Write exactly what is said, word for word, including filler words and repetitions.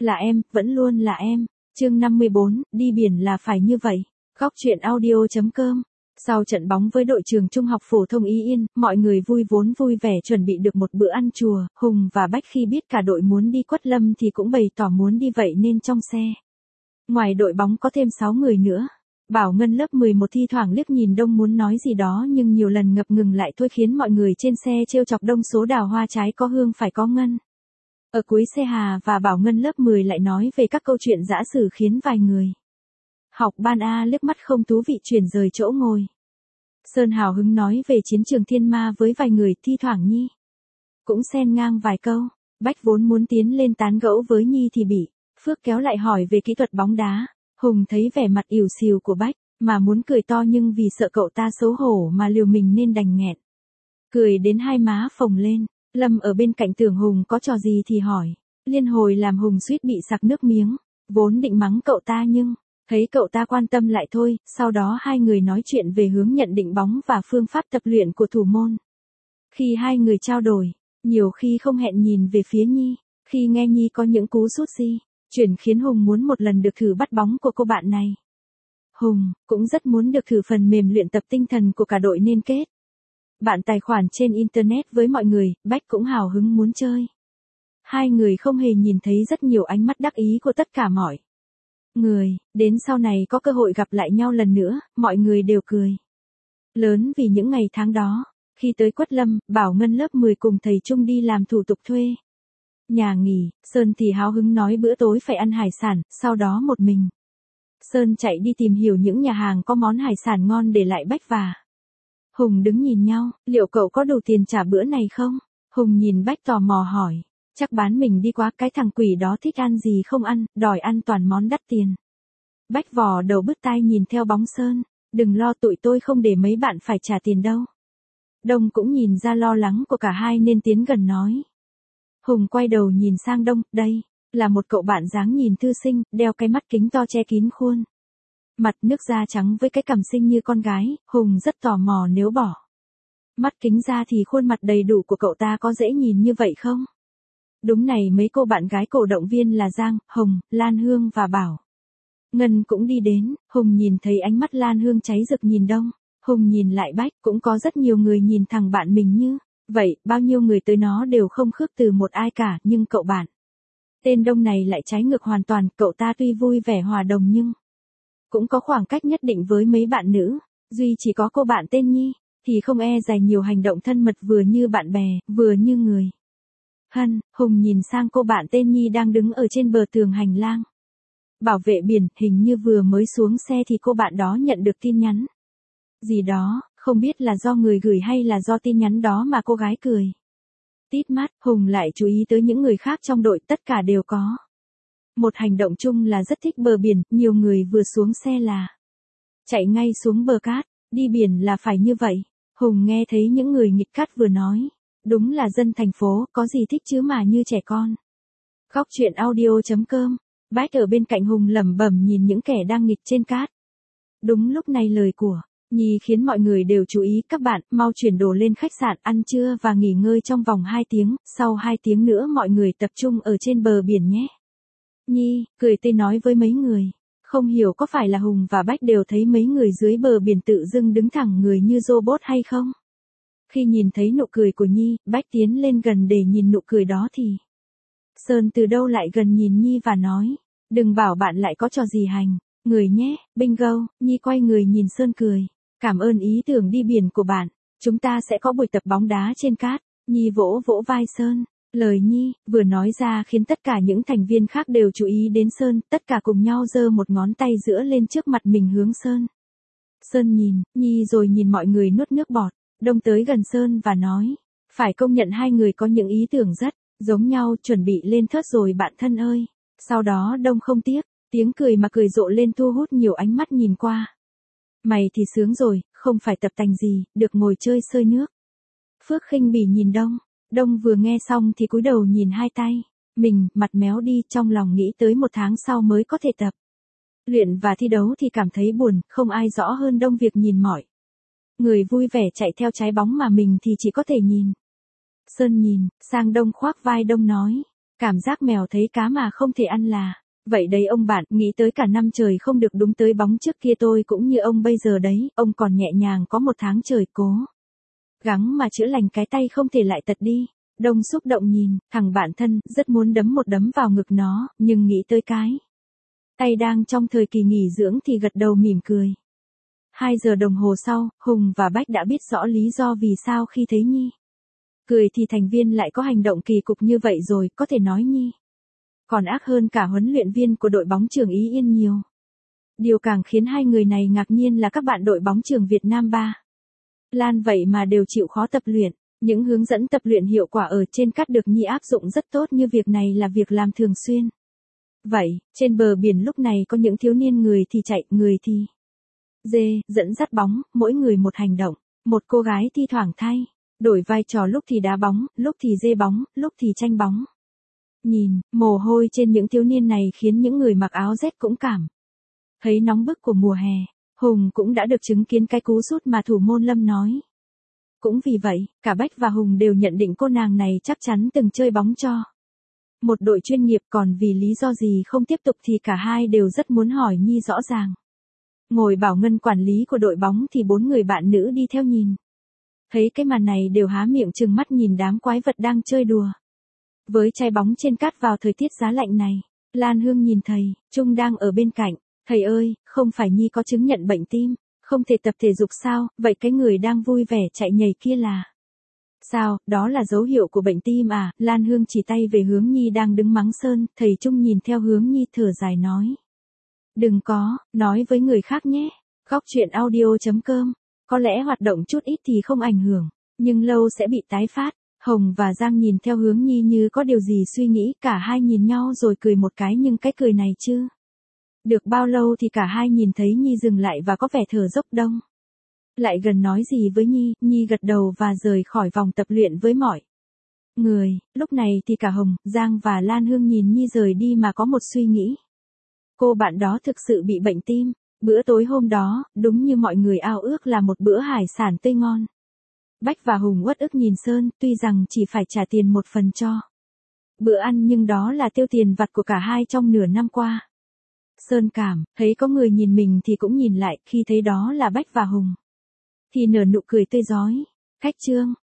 Là em, vẫn luôn là em. Chương năm mươi bốn, đi biển là phải như vậy. Góc truyện audio chấm com. Sau trận bóng với đội trường trung học phổ thông Ý Yên, mọi người vui vốn vui vẻ chuẩn bị được một bữa ăn chùa. Hùng và Bách khi biết cả đội muốn đi Quất Lâm thì cũng bày tỏ muốn đi vậy nên trong xe. Ngoài đội bóng có thêm sáu người nữa. Bảo Ngân lớp mười một thi thoảng liếc nhìn Đông muốn nói gì đó nhưng nhiều lần ngập ngừng lại thôi khiến mọi người trên xe trêu chọc Đông số đào hoa trái có hương phải có ngân. Ở cuối xe Hà và Bảo Ngân lớp mười lại nói về các câu chuyện dã sử khiến vài người học ban A liếc mắt không thú vị chuyển rời chỗ ngồi. Sơn hào hứng nói về chiến trường Thiên Ma với vài người, thi thoảng Nhi cũng xen ngang vài câu. Bách vốn muốn tiến lên tán gẫu với Nhi thì bị Phước kéo lại hỏi về kỹ thuật bóng đá. Hùng thấy vẻ mặt ỉu xìu của Bách, mà muốn cười to nhưng vì sợ cậu ta xấu hổ mà liều mình nên đành nghẹn. Cười đến hai má phồng lên, Lâm ở bên cạnh tưởng Hùng có trò gì thì hỏi. Liên hồi làm Hùng suýt bị sặc nước miếng, vốn định mắng cậu ta nhưng thấy cậu ta quan tâm lại thôi. Sau đó hai người nói chuyện về hướng nhận định bóng và phương pháp tập luyện của thủ môn. Khi hai người trao đổi, nhiều khi không hẹn nhìn về phía Nhi, khi nghe Nhi có những cú sút si chuyển khiến Hùng muốn một lần được thử bắt bóng của cô bạn này. Hùng cũng rất muốn được thử phần mềm luyện tập tinh thần của cả đội nên kết bạn tài khoản trên internet với mọi người. Bách cũng hào hứng muốn chơi. Hai người không hề nhìn thấy rất nhiều ánh mắt đắc ý của tất cả mọi người. Đến sau này có cơ hội gặp lại nhau lần nữa, mọi người đều cười lớn vì những ngày tháng đó. Khi tới Quất Lâm, Bảo Ngân lớp mười cùng thầy Trung đi làm thủ tục thuê nhà nghỉ. Sơn thì háo hứng nói bữa tối phải ăn hải sản. Sau đó một mình Sơn chạy đi tìm hiểu những nhà hàng có món hải sản ngon để lại Bách và Hùng đứng nhìn nhau. Liệu cậu có đủ tiền trả bữa này không? Hùng nhìn Bách tò mò hỏi. Chắc bán mình đi quá, cái thằng quỷ đó thích ăn gì không ăn, đòi ăn toàn món đắt tiền. Bách vò đầu bứt tai nhìn theo bóng Sơn. Đừng lo, tụi tôi không để mấy bạn phải trả tiền đâu. Đông cũng nhìn ra lo lắng của cả hai nên tiến gần nói. Hùng quay đầu nhìn sang Đông, đây là một cậu bạn dáng nhìn thư sinh, đeo cái mắt kính to che kín khuôn mặt, nước da trắng với cái cằm xinh như con gái. Hùng rất tò mò nếu bỏ mắt kính ra thì khuôn mặt đầy đủ của cậu ta có dễ nhìn như vậy không? Đúng này, mấy cô bạn gái cổ động viên là Giang, Hồng, Lan Hương và Bảo Ngân cũng đi đến. Hùng nhìn thấy ánh mắt Lan Hương cháy rực nhìn Đông. Hùng nhìn lại Bách, cũng có rất nhiều người nhìn thằng bạn mình như vậy. Bao nhiêu người tới nó đều không khước từ một ai cả, nhưng cậu bạn tên Đông này lại trái ngược hoàn toàn. Cậu ta tuy vui vẻ hòa đồng nhưng cũng có khoảng cách nhất định với mấy bạn nữ. Duy chỉ có cô bạn tên Nhi thì không e dè nhiều hành động thân mật, vừa như bạn bè, vừa như người thân. Hùng nhìn sang cô bạn tên Nhi đang đứng ở trên bờ tường hành lang bảo vệ biển. Hình như vừa mới xuống xe thì cô bạn đó nhận được tin nhắn gì đó, không biết là do người gửi hay là do tin nhắn đó mà cô gái cười tít mắt. Hùng lại chú ý tới những người khác trong đội, tất cả đều có một hành động chung là rất thích bờ biển. Nhiều người vừa xuống xe là chạy ngay xuống bờ cát. Đi biển là phải như vậy. Hùng nghe thấy những người nghịch cát vừa nói. Đúng là dân thành phố, có gì thích chứ mà như trẻ con. Góc truyện audio chấm com. Bách ở bên cạnh Hùng lẩm bẩm nhìn những kẻ đang nghịch trên cát. Đúng lúc này lời của Nhi khiến mọi người đều chú ý. Các bạn mau chuyển đồ lên khách sạn ăn trưa và nghỉ ngơi trong vòng hai tiếng. Sau hai tiếng nữa mọi người tập trung ở trên bờ biển nhé. Nhi cười tươi nói với mấy người. Không hiểu có phải là Hùng và Bách đều thấy mấy người dưới bờ biển tự dưng đứng thẳng người như robot hay không? Khi nhìn thấy nụ cười của Nhi, Bách tiến lên gần để nhìn nụ cười đó thì Sơn từ đâu lại gần nhìn Nhi và nói. Đừng bảo bạn lại có trò gì hành người nhé. Bingo. Nhi quay người nhìn Sơn cười. Cảm ơn ý tưởng đi biển của bạn. Chúng ta sẽ có buổi tập bóng đá trên cát. Nhi vỗ vỗ vai Sơn. Lời Nhi vừa nói ra khiến tất cả những thành viên khác đều chú ý đến Sơn. Tất cả cùng nhau giơ một ngón tay giữa lên trước mặt mình hướng Sơn. Sơn nhìn Nhi rồi nhìn mọi người nuốt nước bọt. Đông tới gần Sơn và nói. Phải công nhận hai người có những ý tưởng rất giống nhau. Chuẩn bị lên thớt rồi bạn thân ơi. Sau đó Đông không tiếc tiếng cười mà cười rộ lên thu hút nhiều ánh mắt nhìn qua. Mày thì sướng rồi, không phải tập tành gì, được ngồi chơi sơi nước. Phước khinh bỉ nhìn Đông. Đông vừa nghe xong thì cúi đầu nhìn hai tay mình, mặt méo đi, trong lòng nghĩ tới một tháng sau mới có thể tập luyện và thi đấu thì cảm thấy buồn. Không ai rõ hơn Đông việc nhìn mọi người vui vẻ chạy theo trái bóng mà mình thì chỉ có thể nhìn. Sơn nhìn sang Đông khoác vai Đông nói. Cảm giác mèo thấy cá mà không thể ăn là. Vậy đấy ông bạn, nghĩ tới cả năm trời không được đúng tới bóng trước kia tôi cũng như ông bây giờ đấy, ông còn nhẹ nhàng có một tháng trời cố gắng mà chữa lành cái tay không thể lại tật đi. Đông xúc động nhìn, thằng bạn thân, rất muốn đấm một đấm vào ngực nó, nhưng nghĩ tới cái tay đang trong thời kỳ nghỉ dưỡng thì gật đầu mỉm cười. Hai giờ đồng hồ sau, Hùng và Bách đã biết rõ lý do vì sao khi thấy Nhi cười thì thành viên lại có hành động kỳ cục như vậy rồi, có thể nói Nhi còn ác hơn cả huấn luyện viên của đội bóng chưởng Ý Yên nhiều. Điều càng khiến hai người này ngạc nhiên là các bạn đội bóng chưởng Việt Nam ba Lan vậy mà đều chịu khó tập luyện. Những hướng dẫn tập luyện hiệu quả ở trên cát được Nhi áp dụng rất tốt, như việc này là việc làm thường xuyên. Vậy, trên bờ biển lúc này có những thiếu niên người thì chạy, người thì dê, dẫn dắt bóng, mỗi người một hành động. Một cô gái thi thoảng thay đổi vai trò, lúc thì đá bóng, lúc thì dê bóng, lúc thì tranh bóng. Nhìn, mồ hôi trên những thiếu niên này khiến những người mặc áo rét cũng cảm thấy nóng bức của mùa hè. Hùng cũng đã được chứng kiến cái cú sút mà thủ môn Lâm nói. Cũng vì vậy, cả Bách và Hùng đều nhận định cô nàng này chắc chắn từng chơi bóng cho một đội chuyên nghiệp, còn vì lý do gì không tiếp tục thì cả hai đều rất muốn hỏi Nhi rõ ràng. Ngồi bảo ngân quản lý của đội bóng thì bốn người bạn nữ đi theo nhìn. Thấy cái màn này đều há miệng trừng mắt nhìn đám quái vật đang chơi đùa với trái bóng trên cát vào thời tiết giá lạnh này. Lan Hương nhìn thầy Trung đang ở bên cạnh. Thầy ơi, không phải Nhi có chứng nhận bệnh tim, không thể tập thể dục sao, vậy cái người đang vui vẻ chạy nhảy kia là sao, đó là dấu hiệu của bệnh tim à? Lan Hương chỉ tay về hướng Nhi đang đứng mắng Sơn, thầy Trung nhìn theo hướng Nhi thở dài nói. Đừng có, nói với người khác nhé. Góc truyện audio chấm com. Có lẽ hoạt động chút ít thì không ảnh hưởng, nhưng lâu sẽ bị tái phát. Hồng và Giang nhìn theo hướng Nhi như có điều gì suy nghĩ, cả hai nhìn nhau rồi cười một cái, nhưng cái cười này chứ được bao lâu thì cả hai nhìn thấy Nhi dừng lại và có vẻ thở dốc đông. Lại gần nói gì với Nhi, Nhi gật đầu và rời khỏi vòng tập luyện với mọi người. Lúc này thì cả Hồng, Giang và Lan Hương nhìn Nhi rời đi mà có một suy nghĩ. Cô bạn đó thực sự bị bệnh tim. Bữa tối hôm đó, đúng như mọi người ao ước là một bữa hải sản tươi ngon. Bách và Hùng uất ức nhìn Sơn, tuy rằng chỉ phải trả tiền một phần cho bữa ăn nhưng đó là tiêu tiền vặt của cả hai trong nửa năm qua. Sơn cảm thấy có người nhìn mình thì cũng nhìn lại, khi thấy đó là Bách và Hùng thì nở nụ cười tươi rói. Khách trương